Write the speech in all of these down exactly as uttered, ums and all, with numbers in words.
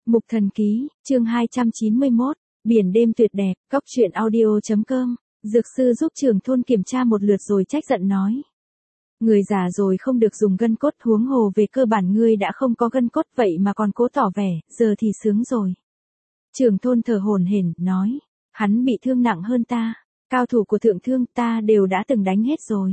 Mục Thần Ký, chương hai trăm chín mươi mốt, Biển đêm tuyệt đẹp, cốc truyện audio.com, dược sư giúp trưởng thôn kiểm tra một lượt rồi trách giận nói. Người già rồi không được dùng gân cốt, huống hồ về cơ bản ngươi đã không có gân cốt vậy mà còn cố tỏ vẻ, giờ thì sướng rồi. Trưởng thôn thở hổn hển, nói, hắn bị thương nặng hơn ta, cao thủ của thượng thương ta đều đã từng đánh hết rồi.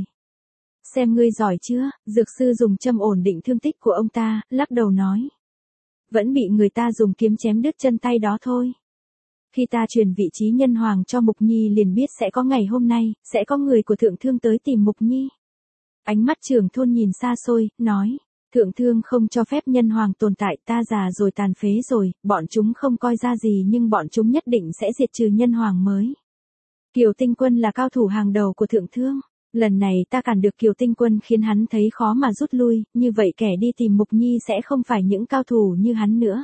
Xem ngươi giỏi chưa, dược sư dùng châm ổn định thương tích của ông ta, lắc đầu nói. Vẫn bị người ta dùng kiếm chém đứt chân tay đó thôi. Khi ta truyền vị trí nhân hoàng cho Mục Nhi liền biết sẽ có ngày hôm nay, sẽ có người của thượng thương tới tìm Mục Nhi. Ánh mắt trưởng thôn nhìn xa xôi, nói, thượng thương không cho phép nhân hoàng tồn tại, ta già rồi tàn phế rồi, bọn chúng không coi ra gì nhưng bọn chúng nhất định sẽ diệt trừ nhân hoàng mới. Kiều Tinh Quân là cao thủ hàng đầu của thượng thương. Lần này ta cản được Kiều Tinh Quân khiến hắn thấy khó mà rút lui, như vậy kẻ đi tìm Mục Nhi sẽ không phải những cao thủ như hắn nữa.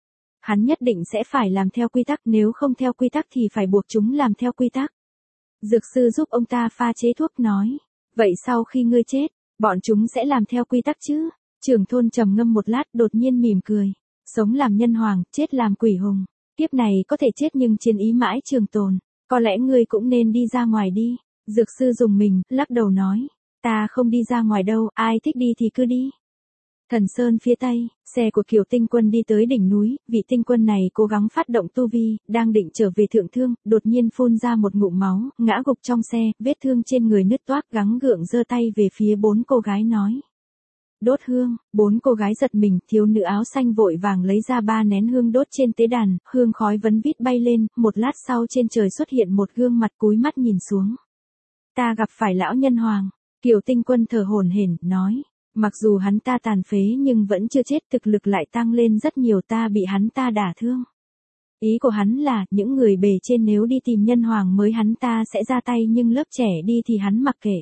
Hắn nhất định sẽ phải làm theo quy tắc, nếu không theo quy tắc thì phải buộc chúng làm theo quy tắc. Dược sư giúp ông ta pha chế thuốc nói, vậy sau khi ngươi chết, bọn chúng sẽ làm theo quy tắc chứ? Trưởng thôn trầm ngâm một lát đột nhiên mỉm cười, sống làm nhân hoàng, chết làm quỷ hùng, kiếp này có thể chết nhưng chiến ý mãi trường tồn, có lẽ ngươi cũng nên đi ra ngoài đi. Dược sư dùng mình, lắc đầu nói, ta không đi ra ngoài đâu, ai thích đi thì cứ đi. Thần Sơn phía tây, xe của Kiều Tinh Quân đi tới đỉnh núi, vị tinh quân này cố gắng phát động tu vi, đang định trở về thượng thương, đột nhiên phun ra một ngụm máu, ngã gục trong xe, vết thương trên người nứt toác, gắng gượng giơ tay về phía bốn cô gái nói. Đốt hương, bốn cô gái giật mình, thiếu nữ áo xanh vội vàng lấy ra ba nén hương đốt trên tế đàn, hương khói vấn vít bay lên, một lát sau trên trời xuất hiện một gương mặt cúi mắt nhìn xuống. Ta gặp phải lão nhân hoàng, Kiều Tinh Quân thở hổn hển, nói, mặc dù hắn ta tàn phế nhưng vẫn chưa chết, thực lực lại tăng lên rất nhiều, ta bị hắn ta đả thương. Ý của hắn là, những người bề trên nếu đi tìm nhân hoàng mới hắn ta sẽ ra tay nhưng lớp trẻ đi thì hắn mặc kệ.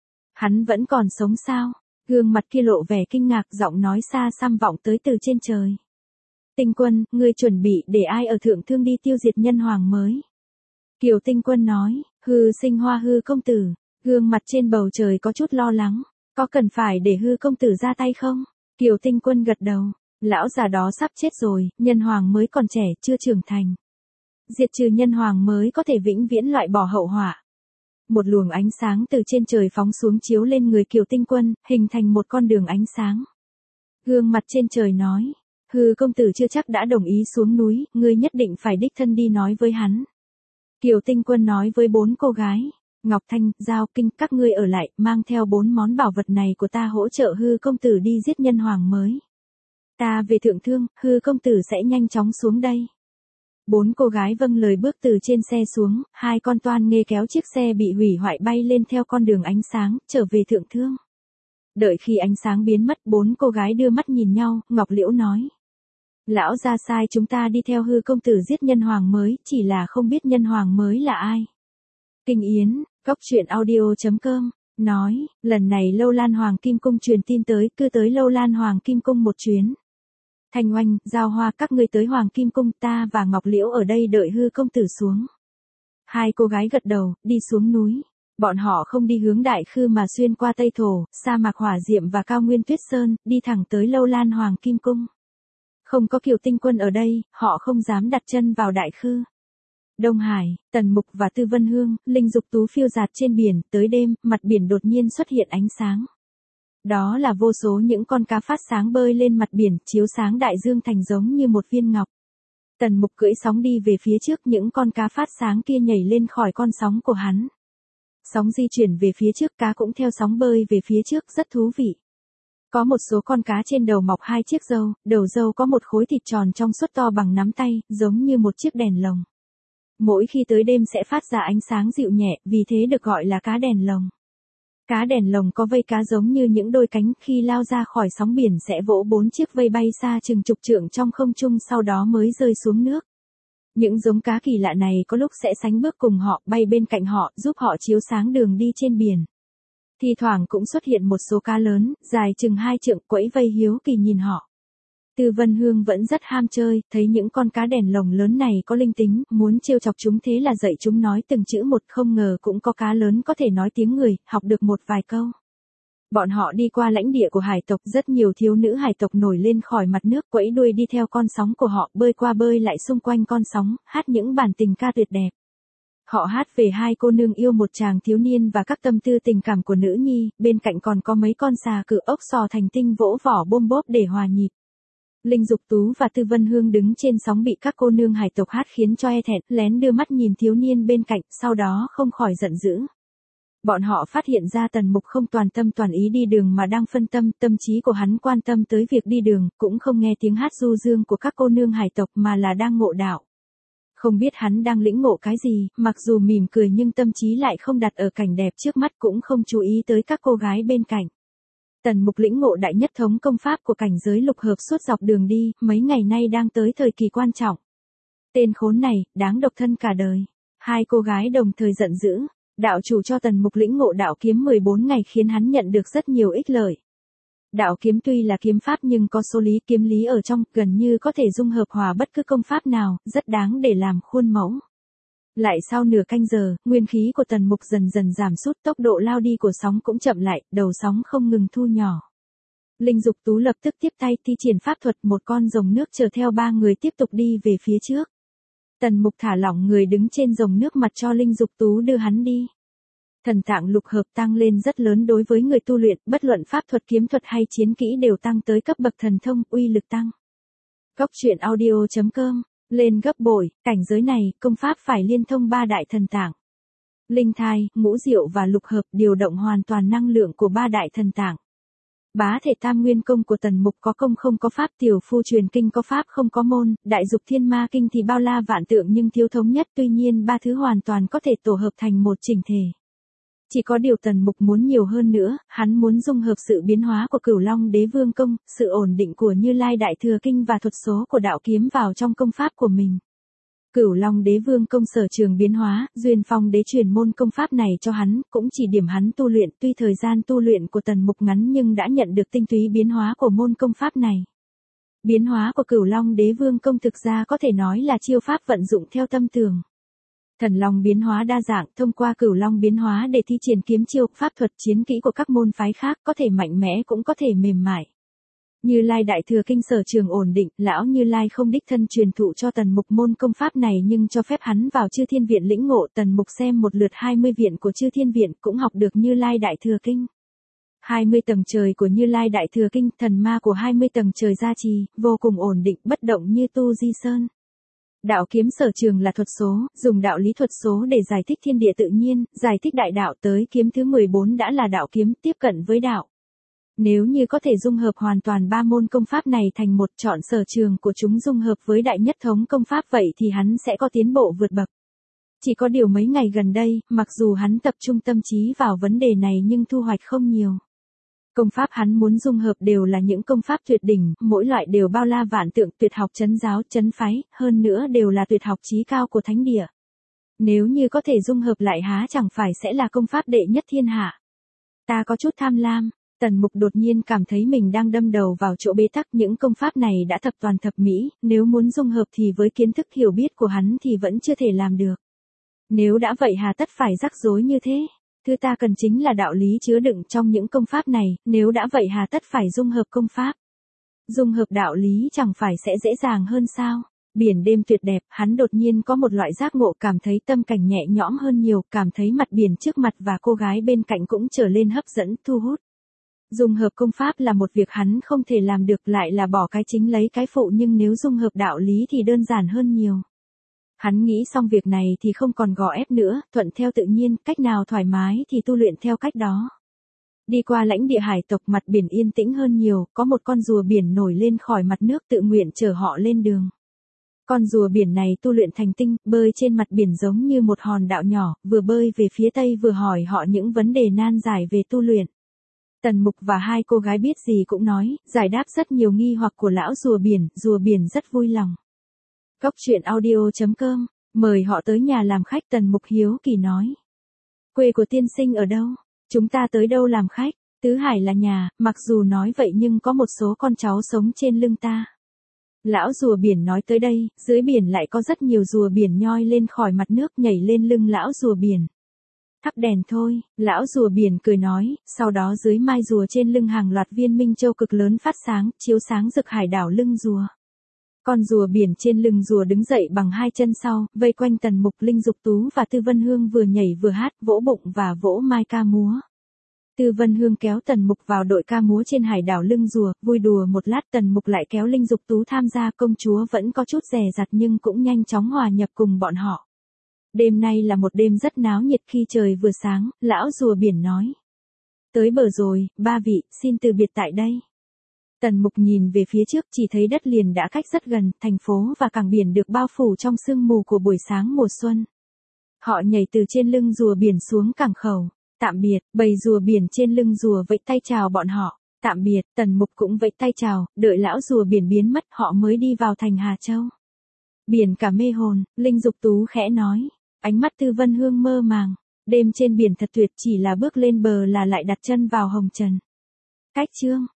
Hắn vẫn còn sống sao? Gương mặt kia lộ vẻ kinh ngạc, giọng nói xa xăm vọng tới từ trên trời. Tinh Quân, ngươi chuẩn bị để ai ở thượng thương đi tiêu diệt nhân hoàng mới? Kiều Tinh Quân nói, hư sinh hoa hư công tử, gương mặt trên bầu trời có chút lo lắng, có cần phải để hư công tử ra tay không? Kiều Tinh Quân gật đầu, lão già đó sắp chết rồi, nhân hoàng mới còn trẻ, chưa trưởng thành. Diệt trừ nhân hoàng mới có thể vĩnh viễn loại bỏ hậu họa. Một luồng ánh sáng từ trên trời phóng xuống chiếu lên người Kiều Tinh Quân, hình thành một con đường ánh sáng. Gương mặt trên trời nói, hư công tử chưa chắc đã đồng ý xuống núi, ngươi nhất định phải đích thân đi nói với hắn. Kiều Tinh Quân nói với bốn cô gái, Ngọc Thanh, Giao, Kinh, các ngươi ở lại, mang theo bốn món bảo vật này của ta hỗ trợ hư công tử đi giết nhân hoàng mới. Ta về thượng thương, hư công tử sẽ nhanh chóng xuống đây. Bốn cô gái vâng lời bước từ trên xe xuống, hai con toan nghê kéo chiếc xe bị hủy hoại bay lên theo con đường ánh sáng, trở về thượng thương. Đợi khi ánh sáng biến mất, bốn cô gái đưa mắt nhìn nhau, Ngọc Liễu nói. Lão ra sai chúng ta đi theo hư công tử giết nhân hoàng mới, chỉ là không biết nhân hoàng mới là ai. Kinh Yến, cốc truyện audio.com, nói, lần này Lâu Lan Hoàng Kim Cung truyền tin tới, cứ tới Lâu Lan Hoàng Kim Cung một chuyến. Thanh Oanh, Giao Hoa, các ngươi tới Hoàng Kim Cung, ta và Ngọc Liễu ở đây đợi hư công tử xuống. Hai cô gái gật đầu, đi xuống núi. Bọn họ không đi hướng Đại Khư mà xuyên qua Tây Thổ, sa mạc Hỏa Diệm và cao nguyên Tuyết Sơn, đi thẳng tới Lâu Lan Hoàng Kim Cung. Không có Kiều Tinh Quân ở đây, họ không dám đặt chân vào Đại Khư. Đông Hải, Tần Mục và Tư Vân Hương, Linh Dục Tú phiêu dạt trên biển, tới đêm, mặt biển đột nhiên xuất hiện ánh sáng. Đó là vô số những con cá phát sáng bơi lên mặt biển, chiếu sáng đại dương thành giống như một viên ngọc. Tần Mục cưỡi sóng đi về phía trước, những con cá phát sáng kia nhảy lên khỏi con sóng của hắn. Sóng di chuyển về phía trước, cá cũng theo sóng bơi về phía trước, rất thú vị. Có một số con cá trên đầu mọc hai chiếc râu, đầu râu có một khối thịt tròn trong suốt to bằng nắm tay, giống như một chiếc đèn lồng. Mỗi khi tới đêm sẽ phát ra ánh sáng dịu nhẹ, vì thế được gọi là cá đèn lồng. Cá đèn lồng có vây cá giống như những đôi cánh, khi lao ra khỏi sóng biển sẽ vỗ bốn chiếc vây bay xa chừng chục trượng trong không trung, sau đó mới rơi xuống nước. Những giống cá kỳ lạ này có lúc sẽ sánh bước cùng họ, bay bên cạnh họ, giúp họ chiếu sáng đường đi trên biển. Thi thoảng cũng xuất hiện một số cá lớn, dài chừng hai trượng, quẫy vây hiếu kỳ nhìn họ. Tư Vân Hương vẫn rất ham chơi, thấy những con cá đèn lồng lớn này có linh tính, muốn trêu chọc chúng, thế là dạy chúng nói từng chữ một, không ngờ cũng có cá lớn có thể nói tiếng người, học được một vài câu. Bọn họ đi qua lãnh địa của hải tộc, rất nhiều thiếu nữ hải tộc nổi lên khỏi mặt nước, quẫy đuôi đi theo con sóng của họ, bơi qua bơi lại xung quanh con sóng, hát những bản tình ca tuyệt đẹp. Họ hát về hai cô nương yêu một chàng thiếu niên và các tâm tư tình cảm của nữ nhi, bên cạnh còn có mấy con xà cự ốc sò thành tinh vỗ vỏ bôm bốp để hòa nhịp. Linh Dục Tú và Tư Vân Hương đứng trên sóng bị các cô nương hải tộc hát khiến cho e thẹn, lén đưa mắt nhìn thiếu niên bên cạnh, sau đó không khỏi giận dữ. Bọn họ phát hiện ra Tần Mục không toàn tâm toàn ý đi đường mà đang phân tâm, tâm trí của hắn quan tâm tới việc đi đường, cũng không nghe tiếng hát du dương của các cô nương hải tộc mà là đang ngộ đạo. Không biết hắn đang lĩnh ngộ cái gì, mặc dù mỉm cười nhưng tâm trí lại không đặt ở cảnh đẹp trước mắt, cũng không chú ý tới các cô gái bên cạnh. Tần Mục lĩnh ngộ đại nhất thống công pháp của cảnh giới lục hợp suốt dọc đường đi, mấy ngày nay đang tới thời kỳ quan trọng. Tên khốn này, đáng độc thân cả đời. Hai cô gái đồng thời giận dữ. Đạo chủ cho Tần Mục lĩnh ngộ đạo kiếm mười bốn ngày khiến hắn nhận được rất nhiều ích lợi. Đạo kiếm tuy là kiếm pháp nhưng có số lý, kiếm lý ở trong, gần như có thể dung hợp hòa bất cứ công pháp nào, rất đáng để làm khuôn mẫu. Lại sau nửa canh giờ, nguyên khí của Tần Mục dần dần giảm sút, tốc độ lao đi của sóng cũng chậm lại, đầu sóng không ngừng thu nhỏ. Linh Dục Tú lập tức tiếp tay thi triển pháp thuật, một con rồng nước chở theo ba người tiếp tục đi về phía trước. Tần Mục thả lỏng người đứng trên rồng nước mặt cho Linh Dục Tú đưa hắn đi. Thần tạng lục hợp tăng lên rất lớn đối với người tu luyện, bất luận pháp thuật, kiếm thuật hay chiến kỹ đều tăng tới cấp bậc thần thông, uy lực tăng. Cốc truyện audio chấm com, lên gấp bội, cảnh giới này, công pháp phải liên thông ba đại thần tạng. Linh thai, ngũ diệu và lục hợp điều động hoàn toàn năng lượng của ba đại thần tạng. Bá thể tam nguyên công của Tần Mục có công không có pháp, tiểu phu truyền kinh có pháp không có môn, đại dục thiên ma kinh thì bao la vạn tượng nhưng thiếu thống nhất, tuy nhiên ba thứ hoàn toàn có thể tổ hợp thành một chỉnh thể. Chỉ có điều Tần Mục muốn nhiều hơn nữa, hắn muốn dung hợp sự biến hóa của Cửu Long Đế Vương công, sự ổn định của Như Lai Đại Thừa kinh và thuật số của đạo kiếm vào trong công pháp của mình. Cửu Long Đế Vương công sở trường biến hóa, Duyên Phong Đế truyền môn công pháp này cho hắn, cũng chỉ điểm hắn tu luyện, tuy thời gian tu luyện của Tần Mục ngắn nhưng đã nhận được tinh túy biến hóa của môn công pháp này. Biến hóa của Cửu Long Đế Vương công thực ra có thể nói là chiêu pháp vận dụng theo tâm tưởng. Thần Long biến hóa đa dạng, thông qua Cửu Long biến hóa để thi triển kiếm chiêu, pháp thuật, chiến kỹ của các môn phái khác, có thể mạnh mẽ cũng có thể mềm mại. Như Lai Đại Thừa kinh sở trường ổn định, lão Như Lai không đích thân truyền thụ cho Tần Mục môn công pháp này nhưng cho phép hắn vào Chư Thiên Viện lĩnh ngộ. Tần Mục xem một lượt hai mươi viện của Chư Thiên Viện cũng học được Như Lai Đại Thừa kinh. hai mươi tầng trời của Như Lai Đại Thừa kinh, thần ma của hai mươi tầng trời gia trì, vô cùng ổn định, bất động như tu di sơn. Đạo kiếm sở trường là thuật số, dùng đạo lý thuật số để giải thích thiên địa tự nhiên, giải thích đại đạo, tới kiếm thứ mười bốn đã là đạo kiếm, tiếp cận với đạo. Nếu như có thể dung hợp hoàn toàn ba môn công pháp này thành một, chọn sở trường của chúng dung hợp với đại nhất thống công pháp, vậy thì hắn sẽ có tiến bộ vượt bậc. Chỉ có điều mấy ngày gần đây, mặc dù hắn tập trung tâm trí vào vấn đề này nhưng thu hoạch không nhiều. Công pháp hắn muốn dung hợp đều là những công pháp tuyệt đỉnh, mỗi loại đều bao la vạn tượng, tuyệt học trấn giáo, trấn phái, hơn nữa đều là tuyệt học chí cao của thánh địa. Nếu như có thể dung hợp lại há chẳng phải sẽ là công pháp đệ nhất thiên hạ. Ta có chút tham lam. Tần Mục đột nhiên cảm thấy mình đang đâm đầu vào chỗ bế tắc, những công pháp này đã thập toàn thập mỹ, nếu muốn dung hợp thì với kiến thức hiểu biết của hắn thì vẫn chưa thể làm được. Nếu đã vậy hà tất phải rắc rối như thế? Thứ ta cần chính là đạo lý chứa đựng trong những công pháp này, nếu đã vậy hà tất phải dung hợp công pháp. Dung hợp đạo lý chẳng phải sẽ dễ dàng hơn sao? Biển đêm tuyệt đẹp, hắn đột nhiên có một loại giác ngộ, cảm thấy tâm cảnh nhẹ nhõm hơn nhiều, cảm thấy mặt biển trước mặt và cô gái bên cạnh cũng trở lên hấp dẫn, thu hút. Dung hợp công pháp là một việc hắn không thể làm được, lại là bỏ cái chính lấy cái phụ, nhưng nếu dung hợp đạo lý thì đơn giản hơn nhiều. Hắn nghĩ xong việc này thì không còn gò ép nữa, thuận theo tự nhiên, cách nào thoải mái thì tu luyện theo cách đó. Đi qua lãnh địa hải tộc, mặt biển yên tĩnh hơn nhiều, có một con rùa biển nổi lên khỏi mặt nước tự nguyện chở họ lên đường. Con rùa biển này tu luyện thành tinh, bơi trên mặt biển giống như một hòn đảo nhỏ, vừa bơi về phía tây vừa hỏi họ những vấn đề nan giải về tu luyện. Tần Mục và hai cô gái biết gì cũng nói, giải đáp rất nhiều nghi hoặc của lão rùa biển, rùa biển rất vui lòng. Cốc truyện audio chấm com, mời họ tới nhà làm khách. Tần Mục hiếu kỳ nói. Quê của tiên sinh ở đâu? Chúng ta tới đâu làm khách? Tứ Hải là nhà, mặc dù nói vậy nhưng có một số con cháu sống trên lưng ta. Lão rùa biển nói tới đây, dưới biển lại có rất nhiều rùa biển nhoi lên khỏi mặt nước nhảy lên lưng lão rùa biển. Thắp đèn thôi, lão rùa biển cười nói, sau đó dưới mai rùa trên lưng hàng loạt viên minh châu cực lớn phát sáng, chiếu sáng rực hải đảo lưng rùa. Con rùa biển trên lưng rùa đứng dậy bằng hai chân sau, vây quanh Tần Mục, Linh Dục Tú và Tư Vân Hương vừa nhảy vừa hát, vỗ bụng và vỗ mai ca múa. Tư Vân Hương kéo Tần Mục vào đội ca múa trên hải đảo lưng rùa, vui đùa một lát Tần Mục lại kéo Linh Dục Tú tham gia, công chúa vẫn có chút dè dặt nhưng cũng nhanh chóng hòa nhập cùng bọn họ. Đêm nay là một đêm rất náo nhiệt, khi trời vừa sáng, lão rùa biển nói. Tới bờ rồi, ba vị, xin từ biệt tại đây. Tần Mục nhìn về phía trước, chỉ thấy đất liền đã cách rất gần, thành phố và cảng biển được bao phủ trong sương mù của buổi sáng mùa xuân. Họ nhảy từ trên lưng rùa biển xuống cảng khẩu. Tạm biệt, bầy rùa biển trên lưng rùa vẫy tay chào bọn họ. Tạm biệt, Tần Mục cũng vẫy tay chào, đợi lão rùa biển biến mất họ mới đi vào thành Hà Châu. Biển cả mê hồn, Linh Dục Tú khẽ nói. Ánh mắt Tư Vân Hương mơ màng. Đêm trên biển thật tuyệt, chỉ là bước lên bờ là lại đặt chân vào hồng trần. Cách chương.